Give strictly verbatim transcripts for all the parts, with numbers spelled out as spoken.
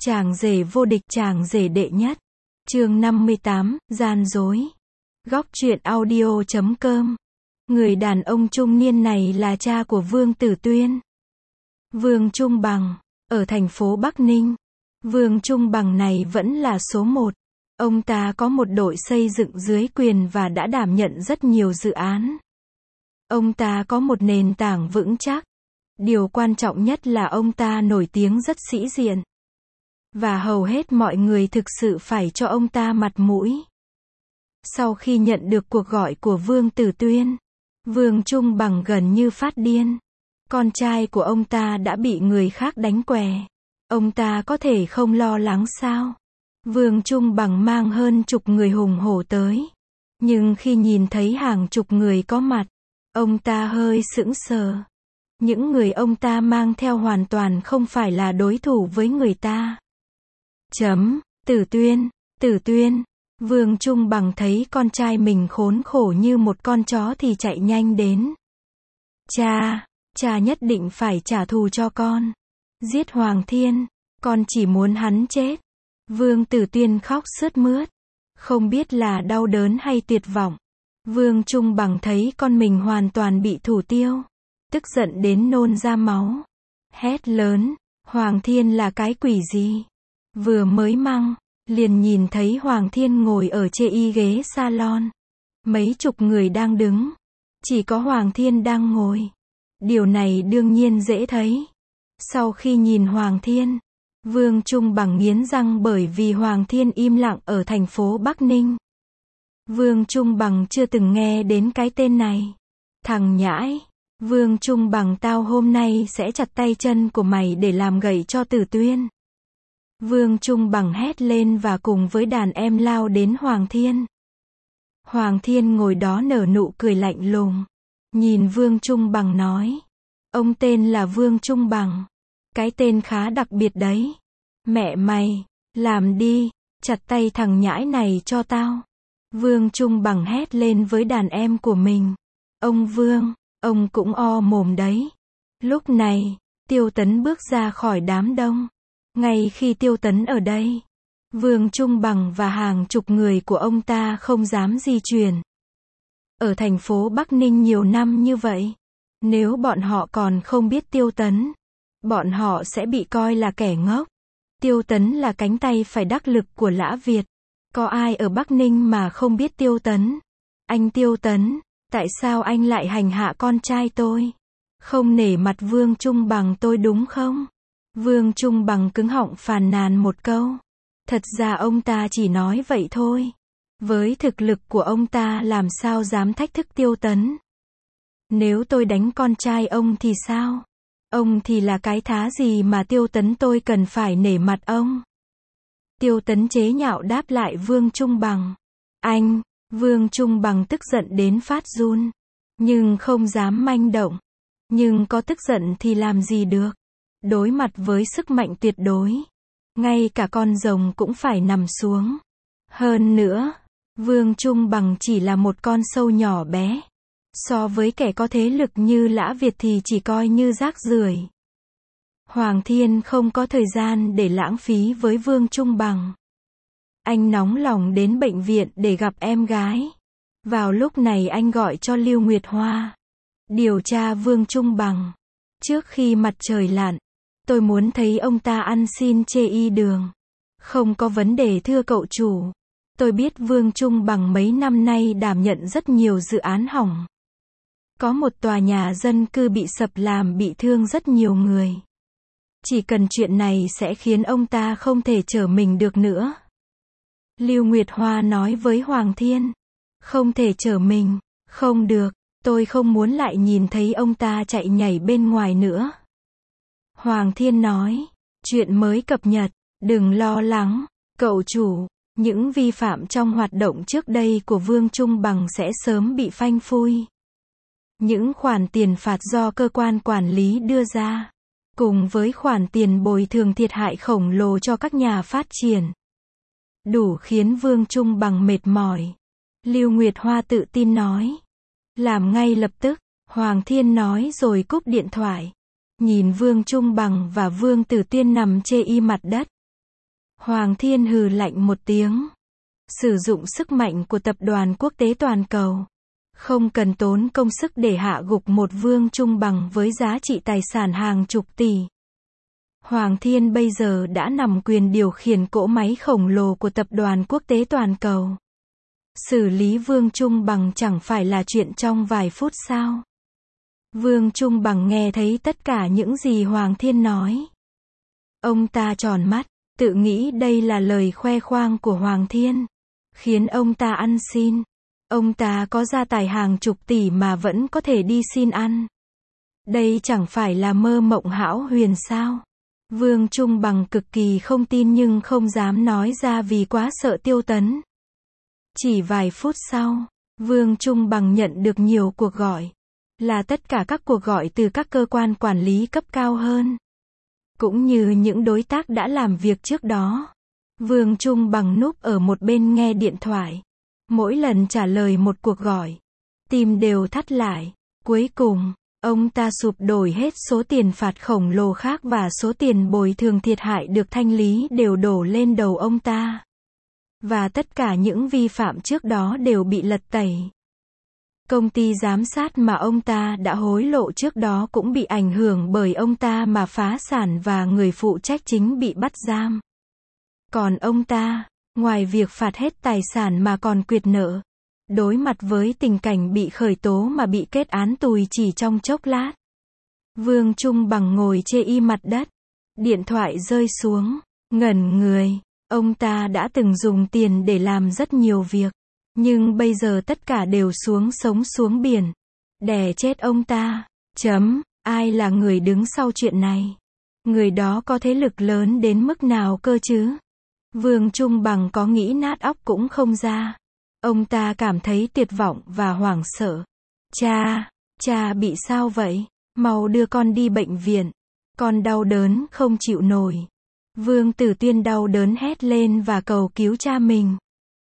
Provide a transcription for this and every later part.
Chàng rể vô địch, chàng rể đệ nhất. Chương năm mươi tám, gian dối. Góc truyện audio chấm com. Người đàn ông trung niên này là cha của Vương Tử Tuyên. Vương Trung Bằng, ở thành phố Bắc Ninh. Vương Trung Bằng này vẫn là số một. Ông ta có một đội xây dựng dưới quyền và đã đảm nhận rất nhiều dự án. Ông ta có một nền tảng vững chắc. Điều quan trọng nhất là ông ta nổi tiếng rất sĩ diện. Và hầu hết mọi người thực sự phải cho ông ta mặt mũi. Sau khi nhận được cuộc gọi của Vương Tử Tuyên, Vương Trung Bằng gần như phát điên. Con trai của ông ta đã bị người khác đánh què. Ông ta có thể không lo lắng sao? Vương Trung Bằng mang hơn chục người hùng hổ tới. Nhưng khi nhìn thấy hàng chục người có mặt, ông ta hơi sững sờ. Những người ông ta mang theo hoàn toàn không phải là đối thủ với người ta. Chấm, Tử Tuyên, Tử Tuyên. Vương Trung Bằng thấy con trai mình khốn khổ như một con chó thì chạy nhanh đến. Cha, cha nhất định phải trả thù cho con. Giết Hoàng Thiên, con chỉ muốn hắn chết. Vương Tử Tuyên khóc sướt mướt. Không biết là đau đớn hay tuyệt vọng. Vương Trung Bằng thấy con mình hoàn toàn bị thủ tiêu. Tức giận đến nôn ra máu. Hét lớn, Hoàng Thiên là cái quỷ gì? Vừa mới mang, liền nhìn thấy Hoàng Thiên ngồi ở chê y ghế salon. Mấy chục người đang đứng. Chỉ có Hoàng Thiên đang ngồi. Điều này đương nhiên dễ thấy. Sau khi nhìn Hoàng Thiên, Vương Trung Bằng nghiến răng bởi vì Hoàng Thiên im lặng ở thành phố Bắc Ninh. Vương Trung Bằng chưa từng nghe đến cái tên này. Thằng nhãi, Vương Trung Bằng tao hôm nay sẽ chặt tay chân của mày để làm gậy cho Tử Tuyên. Vương Trung Bằng hét lên và cùng với đàn em lao đến Hoàng Thiên. Hoàng Thiên ngồi đó nở nụ cười lạnh lùng. Nhìn Vương Trung Bằng nói. Ông tên là Vương Trung Bằng. Cái tên khá đặc biệt đấy. Mẹ mày, làm đi, chặt tay thằng nhãi này cho tao. Vương Trung Bằng hét lên với đàn em của mình. Ông Vương, ông cũng o mồm đấy. Lúc này, Tiêu Tấn bước ra khỏi đám đông. Ngay khi Tiêu Tấn ở đây, Vương Trung Bằng và hàng chục người của ông ta không dám di chuyển. Ở thành phố Bắc Ninh nhiều năm như vậy, nếu bọn họ còn không biết Tiêu Tấn, bọn họ sẽ bị coi là kẻ ngốc. Tiêu Tấn là cánh tay phải đắc lực của Lã Việt. Có ai ở Bắc Ninh mà không biết Tiêu Tấn? Anh Tiêu Tấn, tại sao anh lại hành hạ con trai tôi? Không nể mặt Vương Trung Bằng tôi đúng không? Vương Trung Bằng cứng họng phàn nàn một câu. Thật ra ông ta chỉ nói vậy thôi. Với thực lực của ông ta làm sao dám thách thức Tiêu Tấn? Nếu tôi đánh con trai ông thì sao? Ông thì là cái thá gì mà Tiêu Tấn tôi cần phải nể mặt ông? Tiêu Tấn chế nhạo đáp lại Vương Trung Bằng. Anh, Vương Trung Bằng tức giận đến phát run. Nhưng không dám manh động. Nhưng có tức giận thì làm gì được? Đối mặt với sức mạnh tuyệt đối. Ngay cả con rồng cũng phải nằm xuống. Hơn nữa, Vương Trung Bằng chỉ là một con sâu nhỏ bé. So với kẻ có thế lực như Lã Việt thì chỉ coi như rác rưởi. Hoàng Thiên không có thời gian để lãng phí với Vương Trung Bằng. Anh nóng lòng đến bệnh viện để gặp em gái. Vào lúc này anh gọi cho Lưu Nguyệt Hoa. Điều tra Vương Trung Bằng. Trước khi mặt trời lặn, tôi muốn thấy ông ta ăn xin chê y đường. Không có vấn đề thưa cậu chủ. Tôi biết Vương Trung Bằng mấy năm nay đảm nhận rất nhiều dự án hỏng. Có một tòa nhà dân cư bị sập làm bị thương rất nhiều người. Chỉ cần chuyện này sẽ khiến ông ta không thể trở mình được nữa. Lưu Nguyệt Hoa nói với Hoàng Thiên. Không thể trở mình, không được, tôi không muốn lại nhìn thấy ông ta chạy nhảy bên ngoài nữa. Hoàng Thiên nói, chuyện mới cập nhật, đừng lo lắng, cậu chủ, những vi phạm trong hoạt động trước đây của Vương Trung Bằng sẽ sớm bị phanh phui. Những khoản tiền phạt do cơ quan quản lý đưa ra, cùng với khoản tiền bồi thường thiệt hại khổng lồ cho các nhà phát triển, đủ khiến Vương Trung Bằng mệt mỏi. Lưu Nguyệt Hoa tự tin nói. Làm ngay lập tức, Hoàng Thiên nói rồi cúp điện thoại. Nhìn Vương Trung Bằng và Vương Tử Tuyên nằm chê y mặt đất. Hoàng Thiên hừ lạnh một tiếng. Sử dụng sức mạnh của tập đoàn quốc tế toàn cầu. Không cần tốn công sức để hạ gục một Vương Trung Bằng với giá trị tài sản hàng chục tỷ. Hoàng Thiên bây giờ đã nắm quyền điều khiển cỗ máy khổng lồ của tập đoàn quốc tế toàn cầu. Xử lý Vương Trung Bằng chẳng phải là chuyện trong vài phút sao? Vương Trung Bằng nghe thấy tất cả những gì Hoàng Thiên nói. Ông ta tròn mắt, tự nghĩ đây là lời khoe khoang của Hoàng Thiên, khiến ông ta ăn xin. Ông ta có gia tài hàng chục tỷ mà vẫn có thể đi xin ăn. Đây chẳng phải là mơ mộng hão huyền sao? Vương Trung Bằng cực kỳ không tin nhưng không dám nói ra vì quá sợ Tiêu Tấn. Chỉ vài phút sau, Vương Trung Bằng nhận được nhiều cuộc gọi. Là tất cả các cuộc gọi từ các cơ quan quản lý cấp cao hơn. Cũng như những đối tác đã làm việc trước đó. Vương Trung Bằng núp ở một bên nghe điện thoại. Mỗi lần trả lời một cuộc gọi, tim đều thắt lại. Cuối cùng, ông ta sụp đổi hết số tiền phạt khổng lồ khác và số tiền bồi thường thiệt hại được thanh lý đều đổ lên đầu ông ta. Và tất cả những vi phạm trước đó đều bị lật tẩy. Công ty giám sát mà ông ta đã hối lộ trước đó cũng bị ảnh hưởng bởi ông ta mà phá sản và người phụ trách chính bị bắt giam. Còn ông ta, ngoài việc phạt hết tài sản mà còn quyệt nợ, đối mặt với tình cảnh bị khởi tố mà bị kết án tù chỉ trong chốc lát. Vương Trung Bằng ngồi chê y mặt đất. Điện thoại rơi xuống, ngẩn người. Ông ta đã từng dùng tiền để làm rất nhiều việc. Nhưng bây giờ tất cả đều xuống sống xuống biển. Đè chết ông ta. Chấm. Ai là người đứng sau chuyện này? Người đó có thế lực lớn đến mức nào cơ chứ? Vương Trung Bằng có nghĩ nát óc cũng không ra. Ông ta cảm thấy tuyệt vọng và hoảng sợ. Cha, cha bị sao vậy? Mau đưa con đi bệnh viện. Con đau đớn không chịu nổi. Vương Tử Tuyên đau đớn hét lên và cầu cứu cha mình.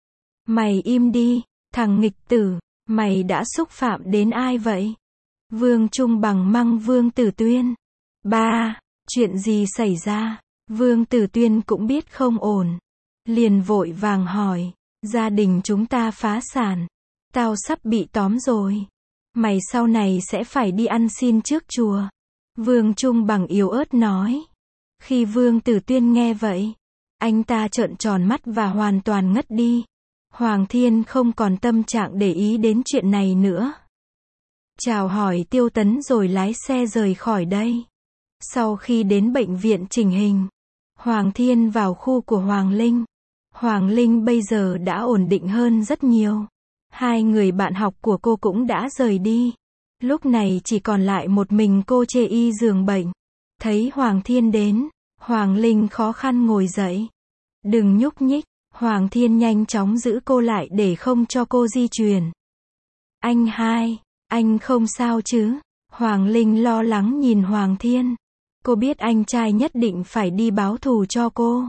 Mày im đi, thằng nghịch tử, mày đã xúc phạm đến ai vậy? Vương Trung Bằng mắng Vương Tử Tuyên. Ba, chuyện gì xảy ra? Vương Tử Tuyên cũng biết không ổn. Liền vội vàng hỏi, gia đình chúng ta phá sản. Tao sắp bị tóm rồi. Mày sau này sẽ phải đi ăn xin trước chùa. Vương Trung Bằng yếu ớt nói. Khi Vương Tử Tuyên nghe vậy, anh ta trợn tròn mắt và hoàn toàn ngất đi. Hoàng Thiên không còn tâm trạng để ý đến chuyện này nữa. Chào hỏi Tiêu Tấn rồi lái xe rời khỏi đây. Sau khi đến bệnh viện chỉnh hình, Hoàng Thiên vào khu của Hoàng Linh. Hoàng Linh bây giờ đã ổn định hơn rất nhiều. Hai người bạn học của cô cũng đã rời đi. Lúc này chỉ còn lại một mình cô chê y giường bệnh. Thấy Hoàng Thiên đến, Hoàng Linh khó khăn ngồi dậy. Đừng nhúc nhích. Hoàng Thiên nhanh chóng giữ cô lại để không cho cô di chuyển. Anh hai, anh không sao chứ? Hoàng Linh lo lắng nhìn Hoàng Thiên. Cô biết anh trai nhất định phải đi báo thù cho cô.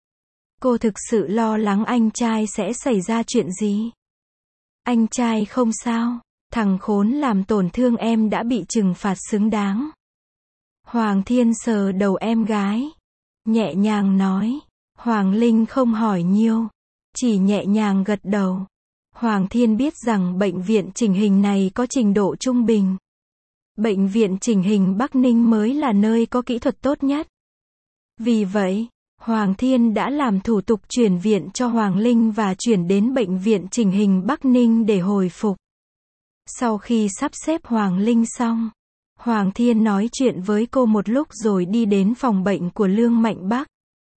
Cô thực sự lo lắng anh trai sẽ xảy ra chuyện gì. Anh trai không sao, thằng khốn làm tổn thương em đã bị trừng phạt xứng đáng. Hoàng Thiên sờ đầu em gái, nhẹ nhàng nói. Hoàng Linh không hỏi nhiều, chỉ nhẹ nhàng gật đầu. Hoàng Thiên biết rằng bệnh viện chỉnh hình này có trình độ trung bình. Bệnh viện chỉnh hình Bắc Ninh mới là nơi có kỹ thuật tốt nhất. Vì vậy, Hoàng Thiên đã làm thủ tục chuyển viện cho Hoàng Linh và chuyển đến bệnh viện chỉnh hình Bắc Ninh để hồi phục. Sau khi sắp xếp Hoàng Linh xong, Hoàng Thiên nói chuyện với cô một lúc rồi đi đến phòng bệnh của Lương Mạnh Bắc.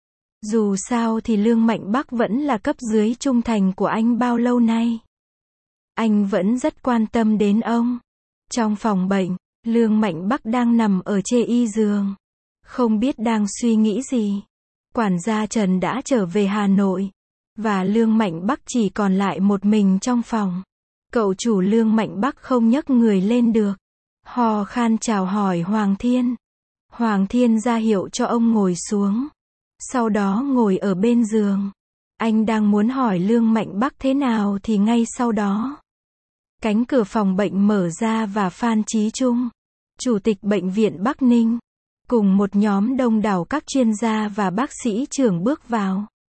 Dù sao thì Lương Mạnh Bắc vẫn là cấp dưới trung thành của anh bao lâu nay. Anh vẫn rất quan tâm đến ông. Trong phòng bệnh, Lương Mạnh Bắc đang nằm ở chê y giường. Không biết đang suy nghĩ gì. Quản gia Trần đã trở về Hà Nội. Và Lương Mạnh Bắc chỉ còn lại một mình trong phòng. Cậu chủ Lương Mạnh Bắc không nhấc người lên được. Hò khan chào hỏi Hoàng Thiên. Hoàng Thiên ra hiệu cho ông ngồi xuống. Sau đó ngồi ở bên giường. Anh đang muốn hỏi Lương Mạnh Bắc thế nào thì ngay sau đó, cánh cửa phòng bệnh mở ra và Phan Chí Trung, Chủ tịch Bệnh viện Bắc Ninh, cùng một nhóm đông đảo các chuyên gia và bác sĩ trưởng bước vào.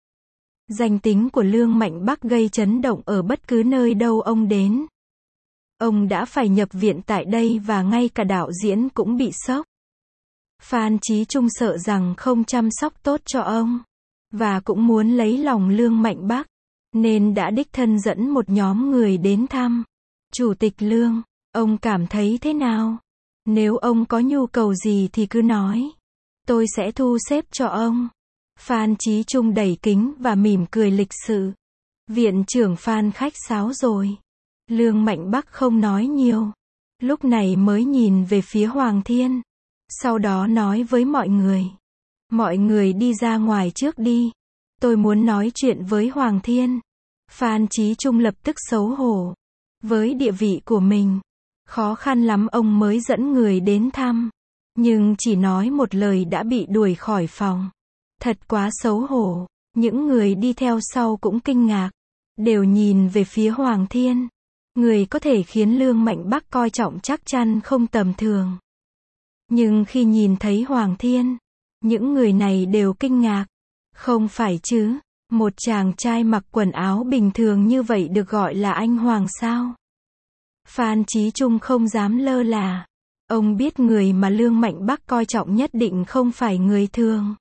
Danh tính của Lương Mạnh Bắc gây chấn động ở bất cứ nơi đâu ông đến. Ông đã phải nhập viện tại đây và ngay cả đạo diễn cũng bị sốc. Phan Chí Trung sợ rằng không chăm sóc tốt cho ông, và cũng muốn lấy lòng Lương Mạnh Bắc, nên đã đích thân dẫn một nhóm người đến thăm. Chủ tịch Lương, ông cảm thấy thế nào? Nếu ông có nhu cầu gì thì cứ nói. Tôi sẽ thu xếp cho ông. Phan Chí Trung đẩy kính và mỉm cười lịch sự. Viện trưởng Phan khách sáo rồi. Lương Mạnh Bắc không nói nhiều. Lúc này mới nhìn về phía Hoàng Thiên. Sau đó nói với mọi người. Mọi người đi ra ngoài trước đi. Tôi muốn nói chuyện với Hoàng Thiên. Phan Chí Trung lập tức xấu hổ. Với địa vị của mình, khó khăn lắm ông mới dẫn người đến thăm. Nhưng chỉ nói một lời đã bị đuổi khỏi phòng. Thật quá xấu hổ. Những người đi theo sau cũng kinh ngạc. Đều nhìn về phía Hoàng Thiên. Người có thể khiến Lương Mạnh Bắc coi trọng chắc chắn không tầm thường. Nhưng khi nhìn thấy Hoàng Thiên, những người này đều kinh ngạc. Không phải chứ, một chàng trai mặc quần áo bình thường như vậy được gọi là anh Hoàng sao? Phan Chí Trung không dám lơ là. Ông biết người mà Lương Mạnh Bắc coi trọng nhất định không phải người thường.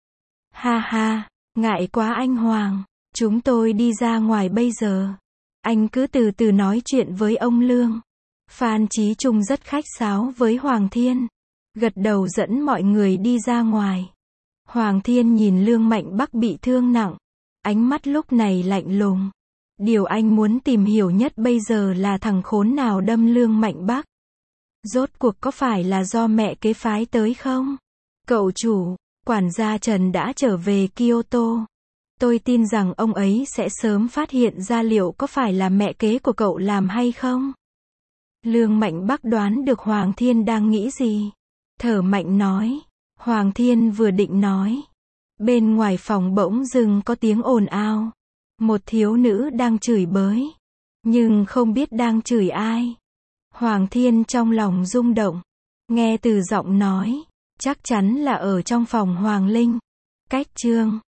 Ha ha, ngại quá anh Hoàng, chúng tôi đi ra ngoài bây giờ. Anh cứ từ từ nói chuyện với ông Lương. Phan Chí Trung rất khách sáo với Hoàng Thiên. Gật đầu dẫn mọi người đi ra ngoài. Hoàng Thiên nhìn Lương Mạnh Bắc bị thương nặng. Ánh mắt lúc này lạnh lùng. Điều anh muốn tìm hiểu nhất bây giờ là thằng khốn nào đâm Lương Mạnh Bắc. Rốt cuộc có phải là do mẹ kế phái tới không? Cậu chủ, quản gia Trần đã trở về Kyoto. Tôi tin rằng ông ấy sẽ sớm phát hiện ra liệu có phải là mẹ kế của cậu làm hay không. Lương Mạnh Bắc đoán được Hoàng Thiên đang nghĩ gì. Thở mạnh nói. Hoàng Thiên vừa định nói. Bên ngoài phòng bỗng dưng có tiếng ồn ào. Một thiếu nữ đang chửi bới. Nhưng không biết đang chửi ai. Hoàng Thiên trong lòng rung động. Nghe từ giọng nói. Chắc chắn là ở trong phòng Hoàng Linh. Cách chương